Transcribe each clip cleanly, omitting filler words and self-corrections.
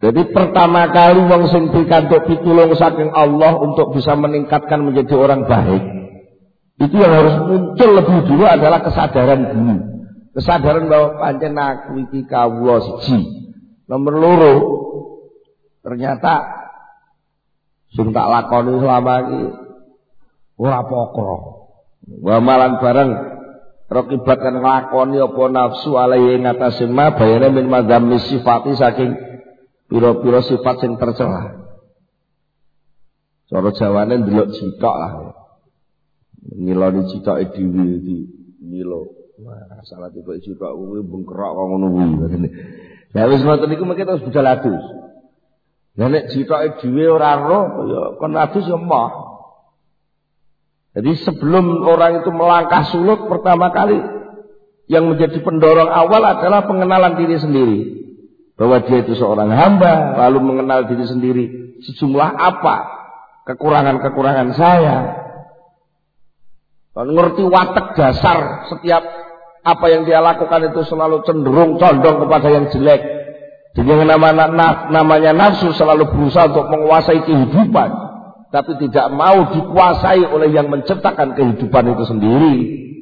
Jadi pertama kali wong sing pikantuk pitulung saking Allah untuk bisa meningkatkan menjadi orang baik, itu yang harus muncul lebih dulu adalah kesadaran dulu. Kesadaran bahwa pancen aku iki kawula siji. Nomor loro, ternyata sing tak lakoni selama iki ora pokro. Wa malan bareng rakibat kan nglakoni apa nafsu alaihi ngatasi ma bayane min madzammi sifati saking pira-pira sifat sing tercela. Cara Jawane ndelok citok lah. Ngiloni citoke dhewe iki ngilo. Wah, salah tiba citok kuwi bengkerok kok ngono kuwi. Lah wis ngoten niku mengke terus budal adus. Lah nek citoke dhewe ora roh ya kon adus ya moh. Jadi sebelum orang itu melangkah suluk, pertama kali yang menjadi pendorong awal adalah pengenalan diri sendiri. Bahwa dia itu seorang hamba, lalu mengenal diri sendiri. Sejumlah apa kekurangan-kekurangan saya. Kalau ngerti watak dasar setiap apa yang dia lakukan itu selalu cenderung condong kepada yang jelek. Jadi yang namanya nafsu selalu berusaha untuk menguasai kehidupan. Tapi tidak mau dikuasai oleh yang menciptakan kehidupan itu sendiri.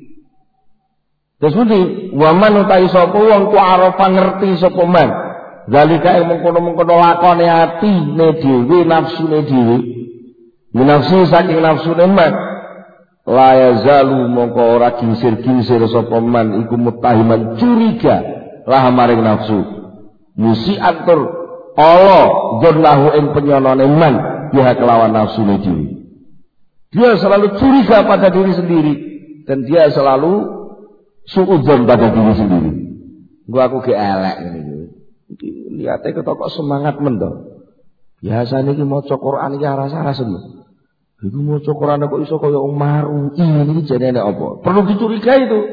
Terus nanti waman utai sapa wong ku arafa ngerti sapa man. Zalika mengkono-mengkono lakone atine dhewe nafsune dhewe. Nafsu saking nafsune man. La yazalu mongko ora ginsir-ginsir sapa man iku mutahiman curiga lah maring nafsu. Musi atur Allah dzonnahu ing penyonone man. Dia kelawan nafsu diri. Dia selalu curiga pada diri sendiri dan dia selalu suudzon pada diri sendiri. Gua aku ge elek ngene iki. Liate ketok semangat men to. Biasane iki maca Quran iki rasa-rasa lho. Iku maca Quran kok iso kaya wong maru. Ini jenenge apa? Perlu dicurigai itu.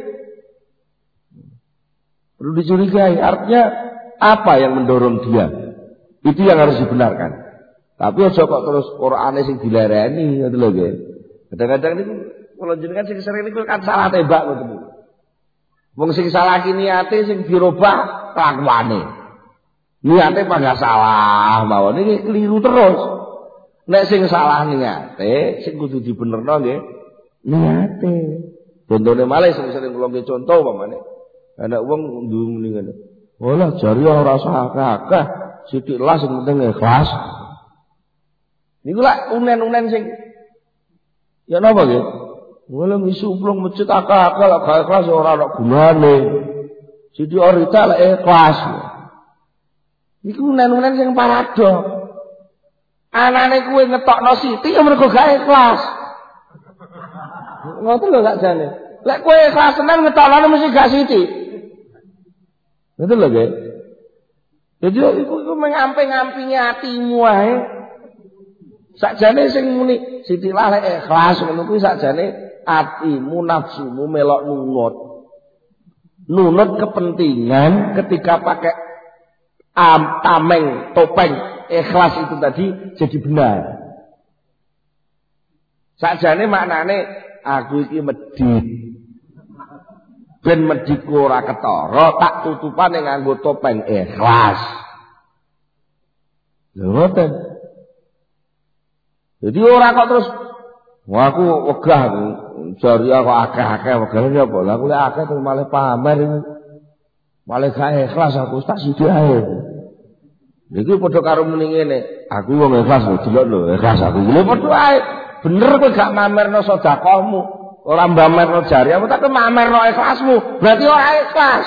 Perlu dicurigai. Artinya apa yang mendorong dia? Itu yang harus dibenarkan. Tapi aja kok terus Qur'ane sing dilereni ngoten lho nggih. Kadang-kadang niku kula jenengan sing sering niku kan salah tembak ngoten niku. Wong sing salah ki niate sing dirubah kelakuane. Niate padha salah mawon iki keliru terus. Nek sing salah niate sing kudu dibenerno nggih niate. Contone malih sing sering kula nggih contoh umpamane. Ana wong ndung ngene. Olah jari ora usah akeh-akeh, sithik lah sing penting ikhlas. Niku lak unen-unen sing ya napa nggih? Wala misu plong masjid akal-akal gak ikhlas ora ana gunane. Sidi orita lek ikhlas. Niku unen-unen sing paradok. Anane kuwi ngetokno siti ya mergo gak ikhlas. Ngoten lho sakjane. Lek kowe ikhlas tenan ngetokno mesti gak siti. Ngoten lho nggih. Jadi iku mengampi-ngampingi atimu ae. Sakjane sing muni sitilah lek ikhlas ngono kuwi sakjane atimu nafsumu melok nunut. Nunut kepentingan ketika pakai tameng topeng ikhlas itu tadi jadi benar. Sakjane maknane aku iki medhit. Ben medhitku ora ketara tak tutupane nganggo topeng ikhlas. Lho ngoten. Jadi orang kok terus wah aku wegah jari kok akeh-akeh wegane apa lha aku lek akeh terus malah pamer malah gak ikhlas aku tak sithik ae. Iki padha karo muni ngene, aku wong ikhlas lho delok lho ikhlas aku. Lha padha ae. Bener kowe gak mamerno sedekahmu, ora mamerno jari apa tak mamerno ikhlasmu. Berarti ora ikhlas.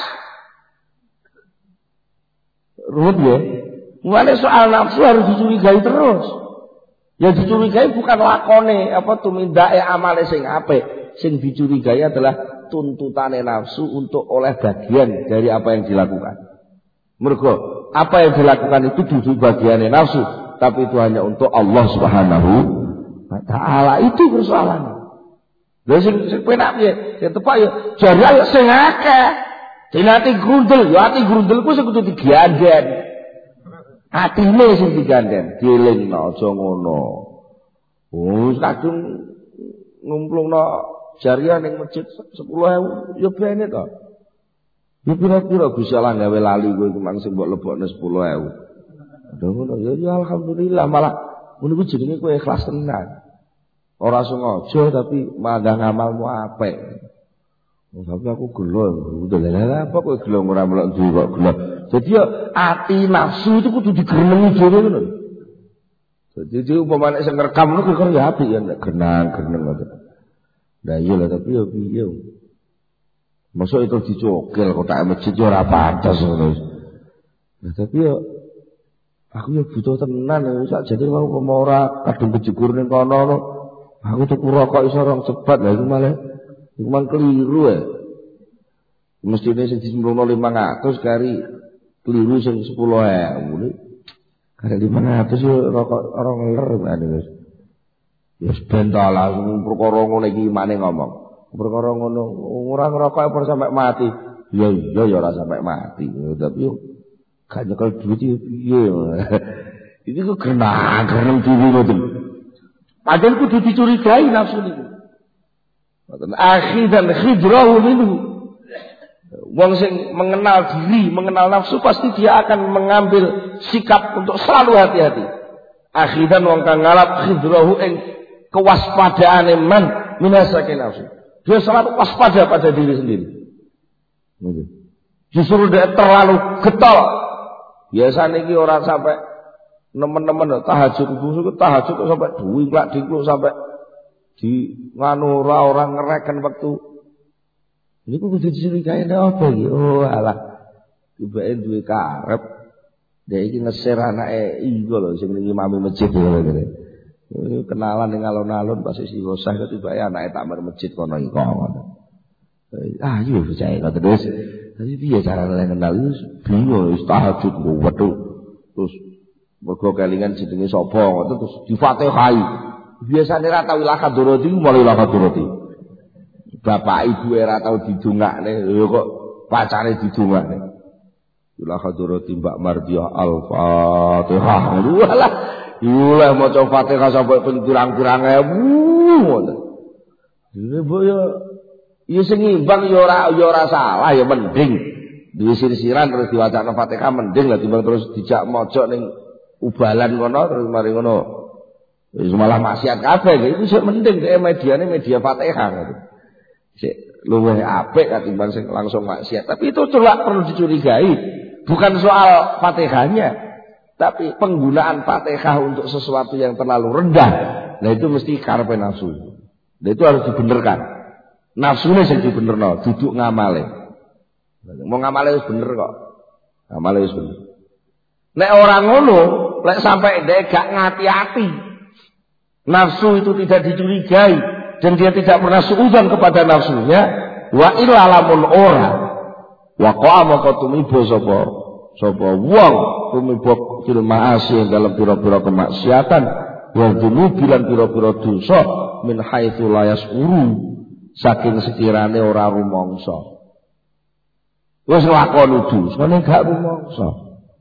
Ruwet ya. Mulane soal nafsu harus dicurigai terus. Yang dicurigai bukan lakone apa tumindake amale sing apik, sing dicurigai adalah tuntutane nafsu untuk oleh bagian dari apa yang dilakukan. Mergo apa yang dilakukan itu dudu bagiane nafsu, tapi itu hanya untuk Allah Subhanahu wa taala. Itu persoalannya. Lha sing penak piye? Sing tepak ya jare sing akeh. Dene ati grundel, ya ati grundelku sing kudu digandhen. Atine sing digandhen, dielingno aja ngono. Oh, kadung ngumplungno jariah ning masjid 10.000 ya bene to. Ya pira-pira bisa lah gawe lali kowe iku mang sing mbok lebokne 10.000. Ngono ya alhamdulillah malah ngono ku jenenge kowe ikhlas tenan. Ora sengaja tapi malah ngamalmu apik. Tapi aku gelo, udah lah apa kowe gelo ora melok duwe kok gelo. Jadi ya ati nafsu itu kudu digerenengi dhewe ngono. Jadi umpamane sing ngrekam ngono kok ya apik ya nek genang-geneng ngono. Lah iya lah tapi ya piye. Masuk itu dicokil kotak masjid ora pantes ngono. Nah tapi ya aku ya butuh tenan sak jane mau ora kadung kejegur ning kono. Aku tuku rokok iso rong cepat lah iku malah iku man keliru ya. Mestine sing disembrono 500 kari keliru sing 10.000. Kare 500 yo rokok orang ler ane wis. Ya bental aku perkara ngono iki imane ngomong. Perkara ngono ora ngerokok apa sampai mati. Ya ora sampai mati. Tapi yo gak nyekel duit piye. Iki kok genang-geneng dhewe ngoten. Padahal kudu dicurigai nafsu niku. Akhidan khidrahu minhu. Wong sing mengenal diri, mengenal nafsu pasti dia akan mengambil sikap untuk selalu hati-hati. Akhidan wong kang ngalap khidrahu ing kewaspadaane man minasake nafsu. Dia selalu waspada pada diri sendiri. Justru dia terlalu getol. Biasanya iki orang sampai nemen-nemen tahajud sampai duwi plak diklu sampai di nganu orang ngereken waktu ini kudu dicurigai apa iki oh alah tibake duwe karep dia iki ngeser anake iku lho sing ning imam masjid ngene iki kenalan ning alun-alun pas isi gosah tibake anake takmir masjid kono iki ngono iya percaya kok terus tapi piye carane kenal bingung tahajud wedhu terus mergo kelingan jenenge sapa ngoten terus difatihai. Biasane ra tau ilah kadurati mulai ilah kadurati. Bapak ibu ora tau didongakne ya kok pacare didongakne. Ilah kadurati Mbak Mardiah Al-Fatihah. Walah, ilah maca Fatihah sampai pirang-pirang ewu ngoten. Dene mbok ya sing imbang ya ora salah ya mending duwe sirsiran terus diwacana Fatihah mending lah timbang terus dijak maca ning ubalan kono terus mari ngono wis malah maksiat kabeh itu sik mending mediane media Fatihah gitu. Sik luwih apik katimbang sing langsung maksiat. Tapi itu celak perlu dicurigai. Bukan soal Fatihahnya, tapi penggunaan Fatihah untuk sesuatu yang terlalu rendah. Nah itu mesti karepe nafsu. Nah itu harus dibenerkan. Nafsune sing dibenerno, duduk ngamale. Mau ngamale wis bener kok. Ngamale wis bener. Nek orang ngono, lek sampai dia gak ngati-hati, nafsu itu tidak dicurigai dan dia tidak pernah suudzon kepada nafsunya, wa illa lamun ora, wa qama tumibo sapa wong tumibo fil ma'asi dalam pira-pira kemaksiatan, wa dzunubi lan pira-pira dosa min haitsu la yasuru saking sekirane ora rumangsa. Wis lakoni dosa nek gak rumangsa.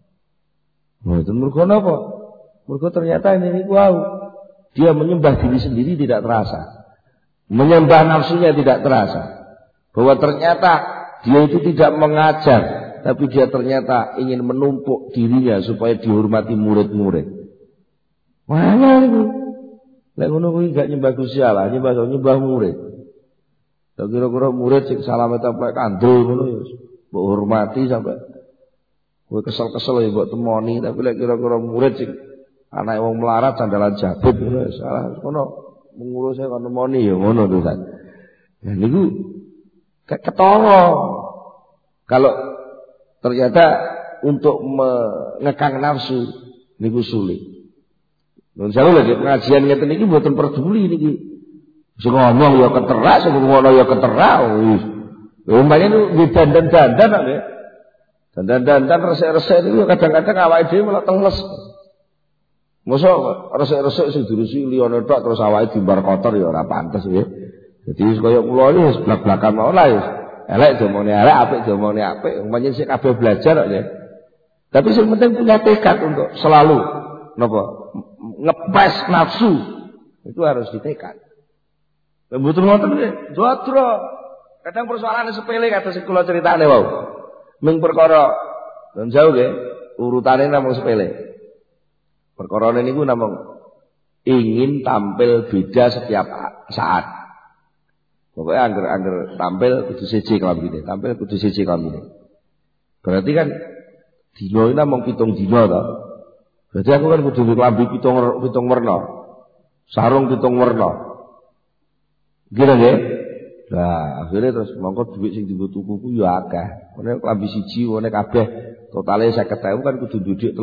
Itu mergo napa? Mergo ternyata ini wow, dia menyembah diri sendiri tidak terasa. Menyembah nafsunya tidak terasa. Bahwa ternyata dia itu tidak mengajar, tapi dia ternyata ingin menumpuk dirinya supaya dihormati murid-murid. Mana itu? Lek ngono kuwi gak nyembah Gusti Allah, nyembah murid. Kira-kira murid sing salame taplek kandel ngono ya mbok hormati sampai kowe kesel-kesel ya mbok temoni, tapi lek kira-kira murid sing anake wong melarat sandalan jabut ngono salah ngono mengurus e kono temoni ya ngono to Ustaz. Ya niku ketara. Kalau ternyata untuk mengekang nafsu niku sulit. Nun jare lagi pengajian ngeten iki mboten peduli niki. Sing ngomong ya keterak, sing ngono ya keterak wis. Umpamane niku dandan-dandan kok nggih. Dandan-dandan resik-resik itu kadang-kadang awake dhewe malah teles. Mosok resik-resik sing dirusi liyane tok terus awake dimbar kotor ya ora pantes nggih. Dadi kaya kula iki wis blak-blakan mawon lah wis. Elek domone elek, apik domone apik. Umpamane sik kabeh belajar kok nggih. Tapi sing penting punya tekad untuk selalu napa? Ngepres nafsu. Itu harus ditekad. Mboten ngoten nggih. Jodro. Kadang persoalan sepele kata sing kula critane wau. Ming perkara jauh nggih, urutane namung sepele. Perkara niku namung ingin tampil beda setiap saat. Pokoknya angger tampil kudu siji klambine, tampil kudu siji klambine. Berarti kan dina iki namung 7 dina to. Berarti aku kan kudu klambi 7 warna. Sarung 7 warna. Gitu nggih? Lah, akhirnya terus mongko dhuwit sing dienggo tuku ku ya akeh. Nek klambi siji wone kabeh totale 50.000 kan kudu dhuwit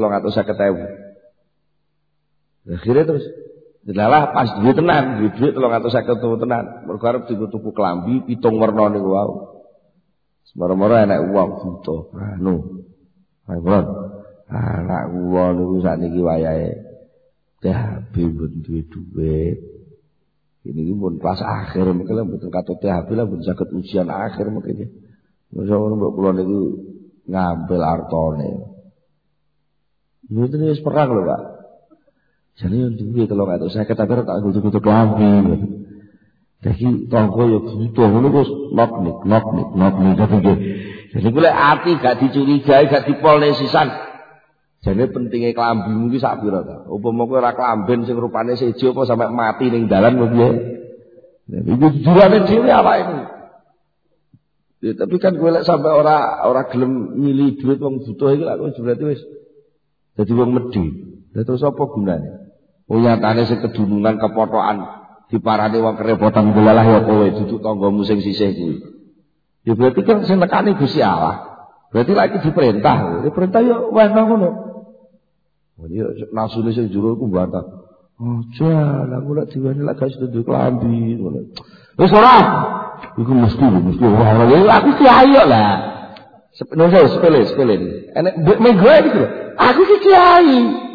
350.000. Akhirnya terus delalah pas duit tenan, duit 350.000 tenan. Mergo arep tuku klambi 7 warna niku wae. Semaro-maro enek wong butuh. Anu. Ayo, anak kula niku sakniki wayahe THB mboten duwe dhuwit. Ini pun kelas akhir mungkin mboten katut THB lah mboten saged ujian akhir mungkin. Masa mbok kula niku ngambil artone. Mboten wis perang lho, Pak. Jane yo duwe 350 tapi tak kudu klambi. Jadi tangga yo butuh ngono wis nok nik tapi nggih. Jadi kula ati gak dicurigai, gak dipolne sisan. Jane pentinge klambimu ki sak pira ta? Upama kowe ora klamben sing rupane sejo apa sampe mati ning dalan kok piye? Iku jurane dhewe awake iki. Ya, tapi kan kowe lek sampe ora gelem milih duit wong butuh iki lak kowe berarti wis dadi wong medhi. Lah terus apa gunane? Oh nyatane sing kedunungan kepothokan diparani wong kerepotan delalah ya kowe duduk tanggamu sing sisih kuwi. Ya berarti kan sing nekani Gusti Allah. Berarti lagi diperintah. Diperintah yo wis ngono. Oh iya nasune sing jero ku bantah. Aja aku lek diwane lek gak setuju klambi ngono. Wis ora. Iku mesti ora. Aku kiai kok lah. Sepele. Enek menggo iki lho. Aku ki kiai.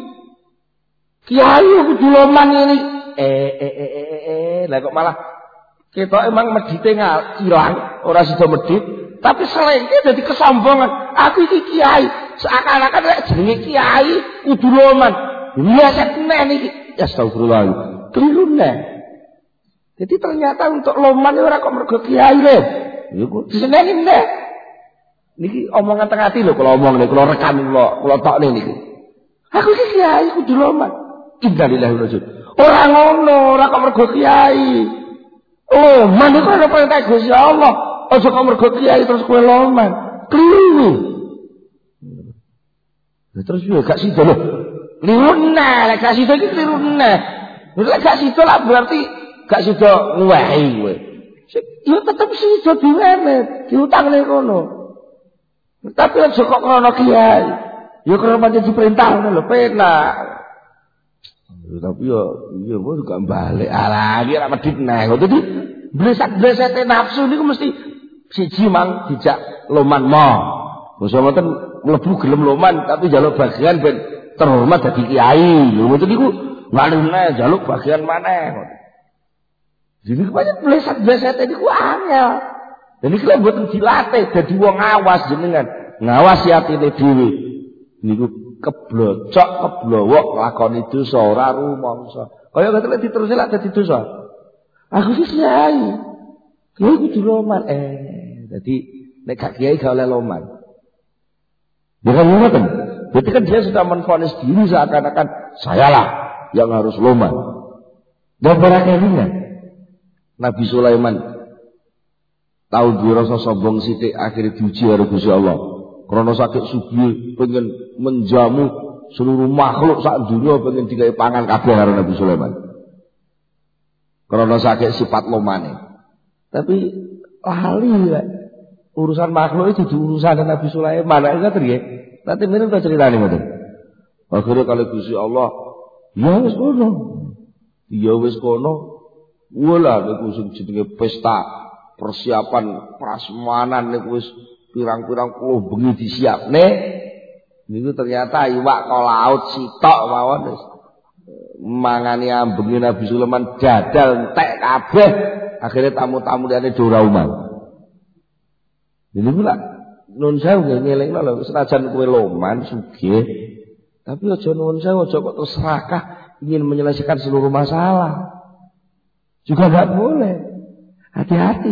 Kiai kudu loman ngene. Lah kok malah kita emang medite ilang, ora sida medit, tapi selengke dadi kesombongan. Aku iki kiai, seakan-akan lek jenenge kiai kudu loman. Biasa tenan iki. Astagfirullah. Keliru neh. Jadi ternyata untuk loman ora kok mergo kiai lho. Iku disenengi neh. Niki omongan tengah ati lho kula omong nek kula rekam kula tokne niki. Aku iki kiai kudu loman. Innalillahi wa inna ilaihi raji'un. Ora ngono, ora kok mergo kiai. Oh, manut ana perintah Gusti Allah. Aja kok mergo kiai terus kowe loman. Kliru. Terus yo gak sida lho. Kliru nah, lek gak sida iki kliru nah. Lek gak sida lah berarti gak sida ngwehi kowe. Yo tetep sida diwemet, diutangne kono. Tapi aja kok krana kiai. Yo krana pancen diperintah ngono lho, penak. Tapi yo iya kok gak balik. Alah, iki ora medhit neh. Dadi bleset-blesete nafsu niku mesti siji mang dijak loman mo. Basa ngoten mlebu gelem loman tapi njaluk bagian ben terhormat dadi kiai. Lho ngoten niku ngalune njaluk bagian maneh. Jadi kebanyakan bleset-blesete niku angel. Dan iki lek mboten dilatih dadi wong awas jenengan. Ngawasi atine dhewe. Niku keblocok keblowok lakoni dosa ora rumangsa. Kaya ngoten lek diterusé lak dadi dosa. Aku sih kiai. Kiai kudu loman. Jadi nek gak kiai gak oleh loman. Bukan ngoten. Berarti kan dia sudah menvonis diri seakan-akan sayalah yang harus loman. Dan para kalinya Nabi Sulaiman tahu dirasa sombong sithik akhirnya diuji karo Gusti Allah. Karena sakit sugih pengen menjamu seluruh makhluk sak dunia pengen digawe pangan kabeh karo Nabi Sulaiman. Karena sakit sifat lomane. Tapi lali lah. Urusan makhluk itu urusan Nabi Sulaiman. Ngoten nggih. Nanti minum tak ceritane ngoten. Akhirnya kalau Gusti Allah, ya wis kono. Ya wis kono. Wala niku sing jenenge pesta persiapan prasmanan niku wis pirang-pirang puluh bengi disiapne. Niku ternyata iwak kok laut sitok mawon wis mangani ambengi Nabi Sulaiman dadal entek kabeh. Akhirnya tamu-tamu liyane ora umal. Ini pula nun sewu ngelingno lho senajan kowe loman sugih tapi aja nun sewu aja kok terus serakah ingin menyelesaikan seluruh masalah. Juga enggak boleh. Hati-hati.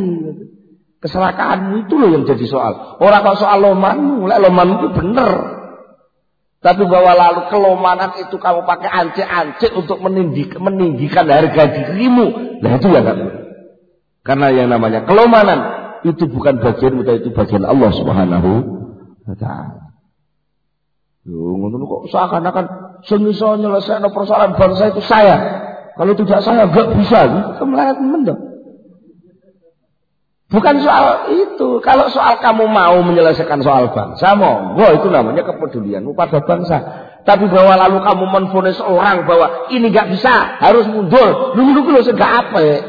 Keserakahanmu itu loh yang jadi soal. Orang kok soal lomanmu, lek lomanmu itu bener. Tapi bahwa lalu kelomanan itu kamu pakai ance-ance untuk meninggikan harga dirimu, nah itu ya kan. Karena yang namanya kelomanan itu bukan bagian kita, itu bagian Allah Subhanahu wa taala. Ngono kok seakan-akan sing iso nyelesaikan persoalan bangsa itu saya. Kalau tidak saya enggak bisa. Itu melarat mendem. Bukan soal itu. Kalau soal kamu mau menyelesaikan soal bangsa, monggo, itu namanya kepedulianmu pada bangsa. Tapi bahwa lalu kamu menvonis orang bahwa ini nggak bisa, harus mundur. Lu sing gak apa ya?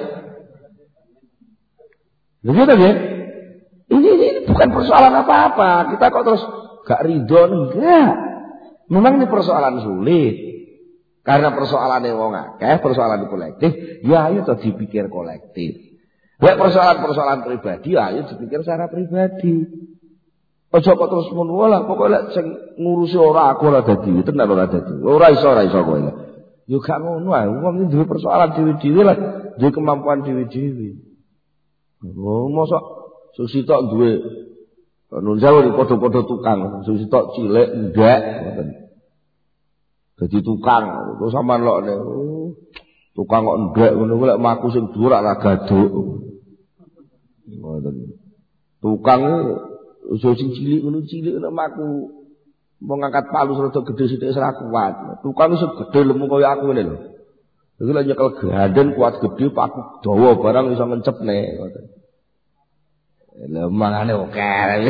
Begitu ya? Ini bukan persoalan apa-apa. Kita kok terus gak ridho, enggak. Memang ini persoalan sulit. Karena persoalan yang wong akeh, persoalan kolektif, ya ayo dipikir kolektif. Lek persoalan-persoalan pribadi, ayo dipikir secara pribadi. Aja kok terus ngono lah, pokoke lek sing ngurusi ora aku ora dadi, tenan ora dadi. Ora iso kowe. Yo gak ngono ae, wong duwe persoalan dhewe-dhewe lah, duwe kemampuan dhewe-dhewe. Oh, mosok susi tok duwe nun sewu padha-padha tukang, susi tok cilik enggak ngoten. Dadi tukang, terus sampean lokne. Tukang kok ndek ngono kuwi lek maku sing dhuwur ora gaduk. Ngoten. Tukang iso sing cilik ngono nek maku mau ngangkat palu rada gedhe sithik ora kuat. Tukang iso gedhe lemu kaya aku ngene lho. Iki lek nyekel ganden kuat gedhe paku dawa barang iso ngencepne ngoten. Lha mangane oke.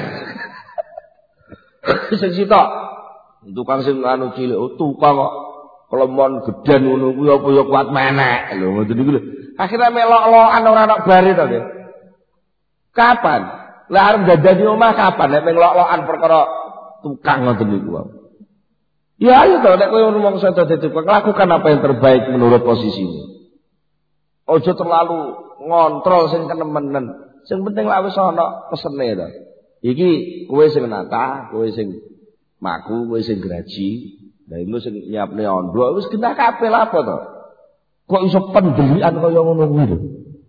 Sing sitok. Tukang sing anu cilik, tukang kok kelemon geden ngono kuwi apa ya kuat menek lho ngoten niku lho. Akhire melok-lokan ora ana bare to nggih. Kapan? Lah arep dadani omah kapan nek melok-lokan perkara tukang ngoten niku. Ya ayo to nek kowe rumangsa dadi tukang, lakukan apa yang terbaik menurut posisimu. Ojo terlalu ngontrol sing kenemenen. Sing penting lak wis ana pesene to. Iki kowe sing nata, kowe sing maku, kowe sing graji. Lah iku sing nyiapne ondok wis genah kabeh lha apa to? Kok iso pendelian kaya ngono kuwi lho.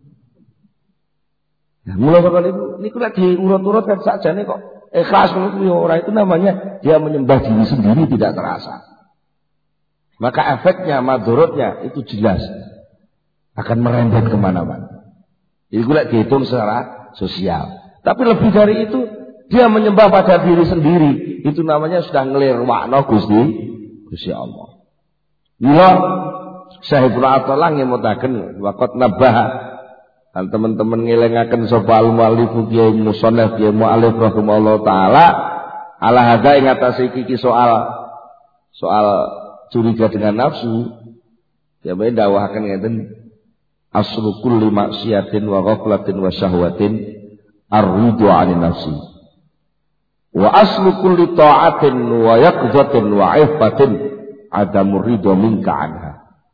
Nah, mulai saka niku lek diurut-urut kan sakjane kok ikhlas ngono kuwi ora, itu namanya dia menyembah diri sendiri tidak terasa. Maka efeknya, madorotnya itu jelas akan merembet kemana-mana. Itu lek dihitung secara sosial. Tapi lebih dari itu dia menyembah pada diri sendiri, itu namanya sudah ngelirwakno Gusti Allah. Mila Sahibul Athalah ngemutaken waqat nabaha kan teman-teman ngelingaken sapa al-muallif Kiai Musannaf Kiai Mu'allif rahimahullah taala ala hadza ing atase iki soal curiga dengan nafsu. Ya bae dawahaken ngeten aslu kulli maksiatin wa ghaflatin wa syahwatin ar-ridha 'anil nafsi. Wa aslu kulli ta'atin wa yaqzatin wa 'iffatin adamur ridho minka anha.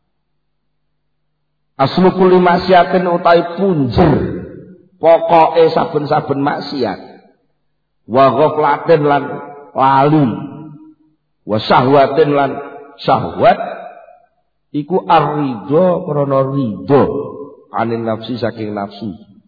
Aslu kulli maksiatin utai punjer pokoke saben-saben maksiat. Wa ghaflatin lan lali. Wa syahwatin lan syahwat iku ar-ridho krana ridho anin nafsi saking nafsu.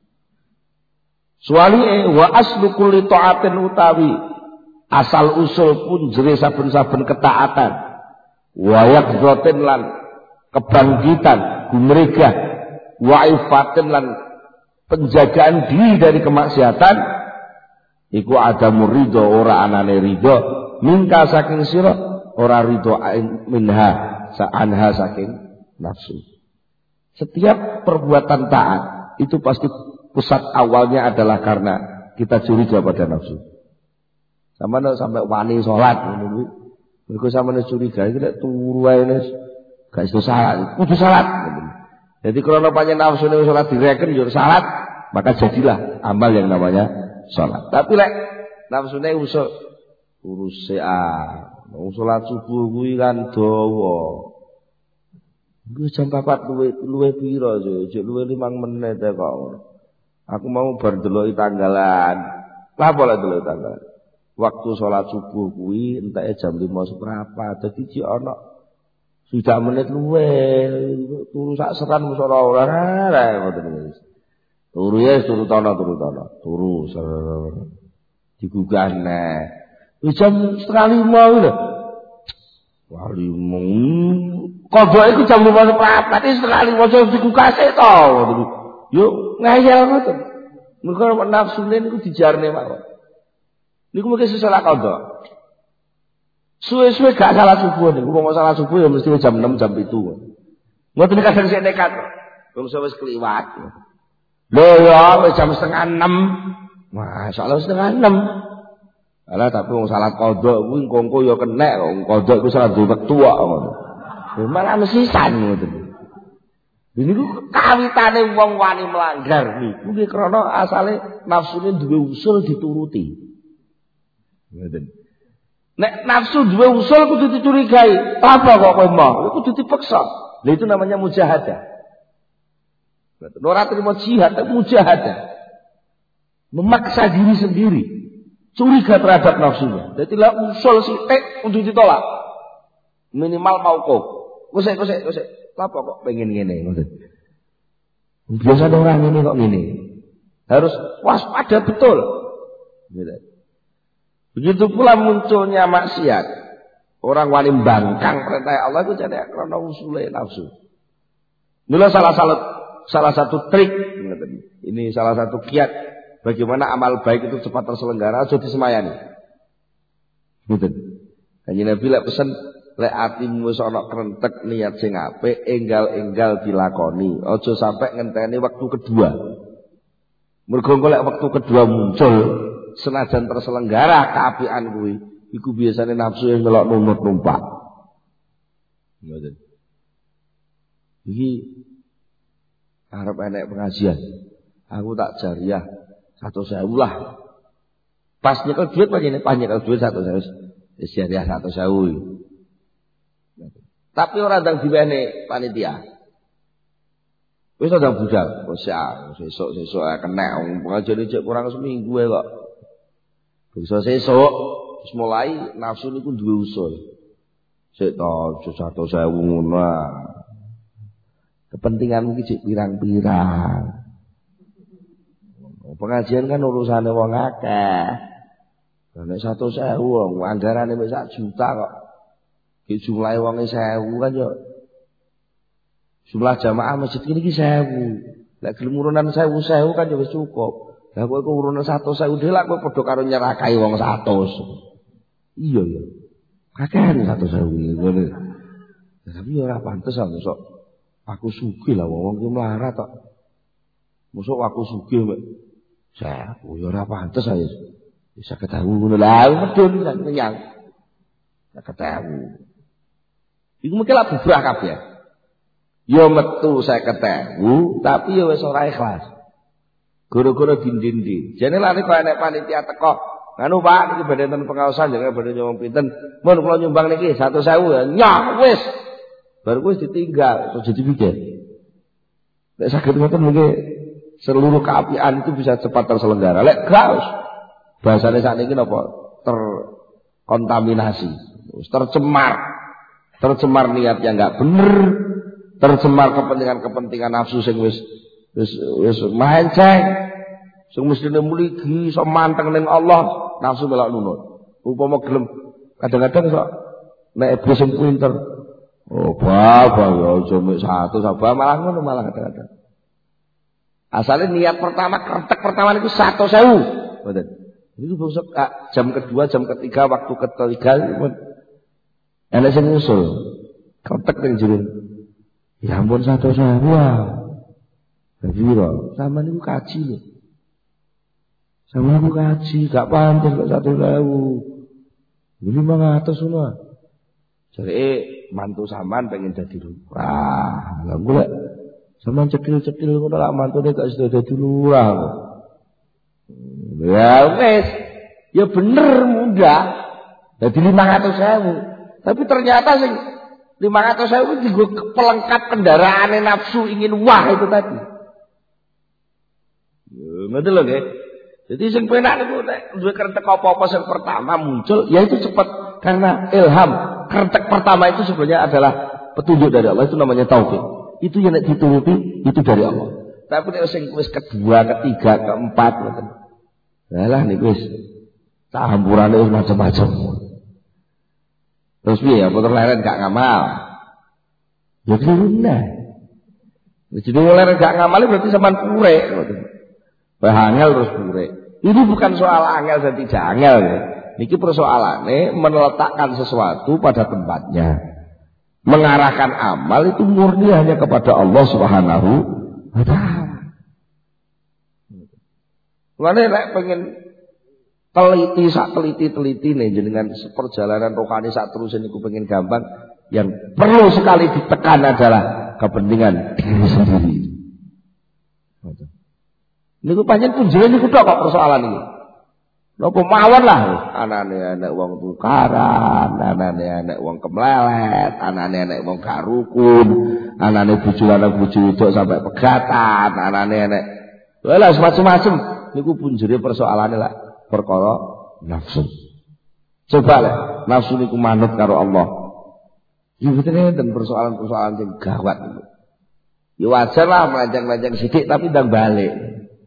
Suwali wa aslu kulli ta'atin utawi asal usul punjere saben-saben ketaatan wa yaqzatin lan kebangkitan gumregah wa ifatin lan penjagaan diri dari kemaksiatan iku adamu ridho ora anane ridho mingka saking sira ora ridho minha anha saking nafsu. Setiap perbuatan taat itu pasti pusat awalnya adalah karena kita curiga pada nafsu. Sampai wani salat ngono kuwi sampeyan curiga iki nek turu ae wis gak iso salat, kudu salat. Jadi kalau panjang nafsune salat direken yo salat, maka jadilah amal yang namanya salat. Tapi lek nafsune usul urus salat subuh kuwi kan dawa. Gue jam 4 luwe pira yo, luwe 5 menit kok. Aku mau bar deloki tanggalan. Lah boleh deloki tanggalan. Waktu salat subuh kuwi enteke jam 5 seprapat. Dadi iki ana sudah menit luwe. Turu sak seran wis ora ngoten wis. Turu ya turu tono. Turu digugah neh. Wis jam 4:30 lho. Wali kodok iku jam 5:04 setengah 5 aja dikukase to. Yo ngayal ngoten. Mergo nafsune niku dijarne mawon. Niku mungkin salah kodok. Suwe-suwe gak salah subuh niku. Wong salah subuh ya mesti jam 6 jam 7. Ngoten kadang sik nekat. Wong wis kliwat. Lho ya wis jam setengah 6. Masalah setengah 6. Alah tapi wong salat kodok kuwi engko ya kenek kok kodok iku salat duwe wektu kok ngono. Malah mesisan ngoten. Niku kawitane wong wani melanggar niku nggih krana asale nafsune duwe usul dituruti. Ngoten. Nek nafsu duwe usul kudu dicurigai. Apa kok kowe mau? Kudu dipaksa. Lah itu namanya mujahadah. Ora terima jihad, tapi mujahadah. Memaksa diri sendiri. Curiga terhadap nafsunya. Jadi lah usul sithik kudu ditolak. Minimal mauquf. Kusik. Apa kok pengen ngene ngoten. Biasa orang ini kok ngene. Harus waspada betul. Gitu. Begitu pula munculnya maksiat. Orang wani mbangkang perintah Allah itu jadi karena usule nafsu. Inilah salah satu trik. Ini salah satu kiat. Bagaimana amal baik itu cepat terselenggara, aja disemayani. Gitu. Kanjeng Nabi lek pesen lek atimu wis ana krentek niat sing apik, enggal-enggal dilakoni. Aja sampai ngenteni waktu kedua. Mergo lek waktu kedua muncul, senajan terselenggara kaapian kuwi, iku biasane nafsu yang melok nunut numpak. Ngoten. Iki arep enek pengajian. Aku tak jariah 100.000 lah. Pas nyekel duit pas nyekel duit 100.000. Wis jariah 100.000. Tapi ora ndang diwene panitia. Wis ndang budal, sesuk kena pengajian cek kurang seminggu kok. Bisa sesuk wis mulai nafsu niku duwe usul. Sik to 100.000 ngono. Kepentinganmu iki cek pirang-pirang. Pengajian kan urusane wong akeh. Nek 100.000 wong anggarane wis 1 juta kok. Ki jumlahe wong 1.000 kan yo. Jumlah jamaah masjid iki 1.000. Lek gelem urunan 1.000 kan yo wis cukup. Lah kowe urunan 100.000 dhewe lak kowe padha karo nyerakahi wong 100. Iya ya. Kakehan 100.000 ngono. Tapi ora pantes sok. Aku sugih lah wong ki melarat kok. Mosok aku sugih mek saya, ya ora pantes ae. Bisa ketahui ngono lah, medun kan kenyang. Ya ketahui. Iku mungkin lah bubrah kabeh. Ya metu 50.000, tapi ya wis ora ikhlas. Gara-gara dindindi. Jane lari kok enek panitia teko. Nganu Pak, niki badhe ten pengawasan jenenge badhe nyuwun pinten. Mun kula nyumbang niki 100.000 ya. Nyah wis. Baru wis ditinggal, terus jadi pikir. Nek saged ngoten mungkin seluruh keapian itu bisa cepat terselenggara. Lek gaus bahasane sakniki napa? Terkontaminasi, tercemar niat yang enggak bener, tercemar kepentingan nafsu sing wis menceng, sing mestine mligi iso manteng ning Allah, nafsu melok nunut. Upama gelem kadang-kadang sok nek iblis sing pinter. Oh, bapak ya aja mek 100 sabah malah ngono malah kadang-kadang. Asalnya niat pertama, kertek pertama itu 100.000. Betul. Itu besok jam kedua, jam ketiga, waktu ketiga, ada yang usul. Kertek yang jujur. Ya ampun 100.000. Jadi sama ini kaji loh. Sama aku kaji, gak pantas kok 100.000. Ini 500 semua. Jadi mantu saman pengen jadi lurah. Lah gue sampean cekil-cekil ngono lak mantune gak sida dadi lurah. Ya wis, ya bener mudah. Dadi 500.000. Tapi ternyata sing 500.000 digo pelengkap kendaraane nafsu ingin wah itu tadi. Ngoten lho nggih. Jadi sing penak niku nek duwe kertek apa-apa sing pertama muncul, ya itu cepat karena ilham. Kertek pertama itu sebenarnya adalah petunjuk dari Allah, itu namanya taufik. Itu yang dituruti itu dari Allah. Tapi nek sing wis kedua, ketiga, keempat ngoten. Lah niku wis campurane wis macam-macam. Terus piye ya puter leren gak ngamal. Ya kelirune. Jadi leren gak ngamal berarti sampean pure. Bahangel terus pure. Ini bukan soal angel dan tidak angel ya. Niki persoalannya meletakkan sesuatu pada tempatnya. Mengarahkan amal itu murni hanya kepada Allah Subhanahu wa taala. Mulane lek pengen teliti nih jenengan perjalanan rohani sak terus niku pengen gampang, yang perlu sekali ditekan adalah kepentingan diri sendiri. Niku pancen punjere niku tok kok persoalan iki. Napa mawon lah, anane anak wong tukaran, anane anak wong kemlelet, anane anak wong gak rukun, anane bojo lanang bojo wedok sampai pegatan, anane anak wala semacam-macam niku punjere persoalane lah perkara nafsu. Coba lah nafsu niku manut karo Allah. Ya betul dan persoalan-persoalan sing gawat niku. Ya wajar lah melenceng-melenceng sithik tapi ndang balik.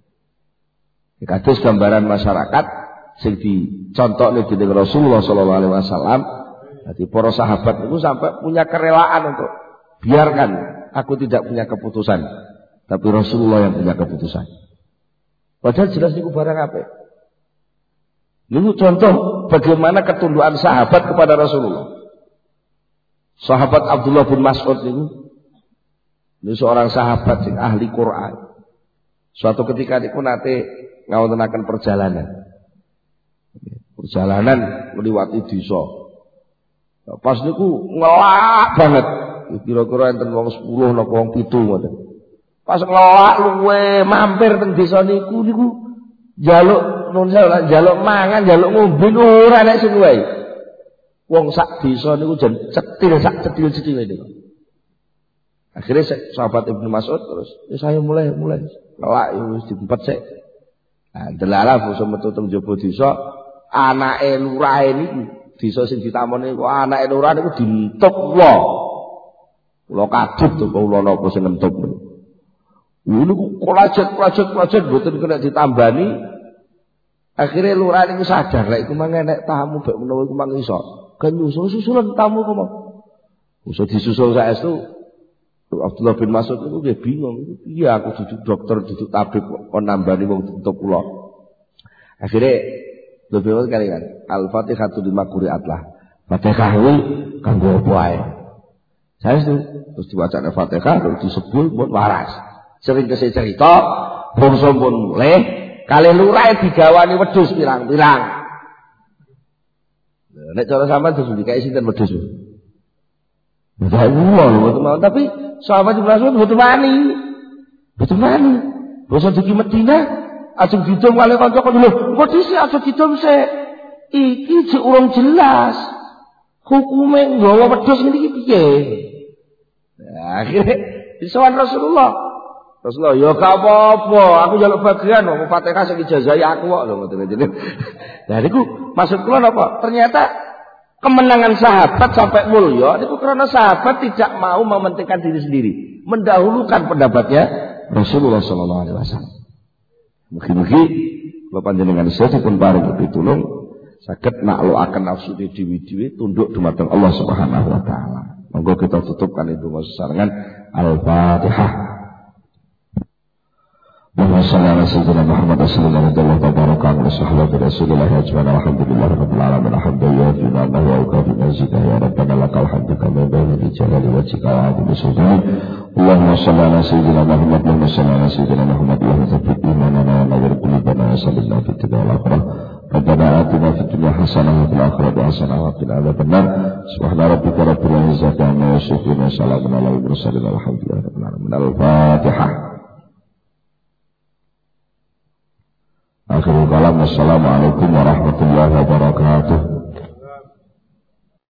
Kados gambaran masyarakat sing dicontohne dening Rasulullah sallallahu alaihi wasallam. Dadi para sahabat itu sampai punya kerelaan untuk biarkan aku tidak punya keputusan, tapi Rasulullah yang punya keputusan. Padahal jelas niku barang apa? Niku contoh bagaimana ketundukan sahabat kepada Rasulullah. Sahabat Abdullah bin Mas'ud ini seorang sahabat sing ahli Quran. Suatu ketika niku nate ngawontenaken perjalanan ngliwati desa. Pas niku ngelak banget. Kira-kira enten wong 10 napa wong 7 ngoten. Pas ngelak luwe mampir teng desa niku njaluk nun sewu njaluk mangan, njaluk ngombe ora nek sing wae. Wong sak desa niku jan cetil sak cetil-cetile niku. Akhirnya sahabat Ibnu Mas'ud terus, saya mulai ngelak wis diempet sik. Nah, delala basa metu teng jaba desa, anake lurahe niku, desa sing ditamoni kok anake lurah niku dientup kula. Kula kadut to kula napa sing nentup niku. Niku kolajet mboten kena ditambani. Akhirnya lurah niku sadar lek iku mang enek tamu bek menawa iku mang iso. Kan susulan tamu kok mau. Usah disusul saestu. Abdullah bin Mas'ud itu dia bingung, iya aku duduk dokter, duduk tabib, kok nambani wong untuk pulau. Akhirnya lebih banget kali kan, Al-Fatihah lima qiraat lah. Fatihah ini kanggo apa ae. Saya itu terus dibaca Al-Fatihah terus disebut buat waras. Sering kesih cerita, bangsa pun mulai kali lurai digawani wedhus pirang-pirang. Nek cara sampean terus dikai sinten wedhus. Betul, tapi sahabat Rasul betul mani. Basa dugi Madinah, ajeng didom kali kanca-kanca lho, kok dhisik aja didom sik. Iki jek urung jelas. Hukume nggawa wedhus ngene iki piye? Nah, akhirnya disowan Rasulullah, ya gak apa-apa, aku njaluk bagian wong Fatihah sing ijazahi aku kok lho ngoten jenenge. Lah niku maksud kula napa? Ternyata kemenangan sahabat sampai mulya itu karena sahabat tidak mau mementingkan diri sendiri, mendahulukan pendapatnya Rasulullah sallallahu alaihi wasallam. Mugi-mugi kula panjenengan sedaya pun paring pitulung saged naklukaken nafsu dhewe-dhewe tunduk dumateng Allah Subhanahu wa taala. Monggo kita tutupkan itu sesarengan Al-Fatihah. Allahumma shalli ala sayyidina Muhammad sallallahu alaihi wa baraka ala sahbihi Rasulillah ajma'in alhamdulillah rabbil alamin alhamdulillah bima wa uqadi mazidah ya rabbana lakal hamdu kama bayna li jalali wajhika wa a'udhu bisultani. Allahumma shalli ala sayyidina Muhammad wa salli ala sayyidina Muhammad wa thabbit imanana wa nawwir qulubana wa sallallahu fi dunya wal akhirah. Rabbana atina fid dunya hasanah wa fil akhirati hasanah wa qina adzabannar. Subhana rabbika rabbil izzati amma yasifun wa salamun alal mursalin walhamdulillahi rabbil alamin. Al-Fatihah. Akhirul kalam, wassalamualaikum warahmatullahi wabarakatuh.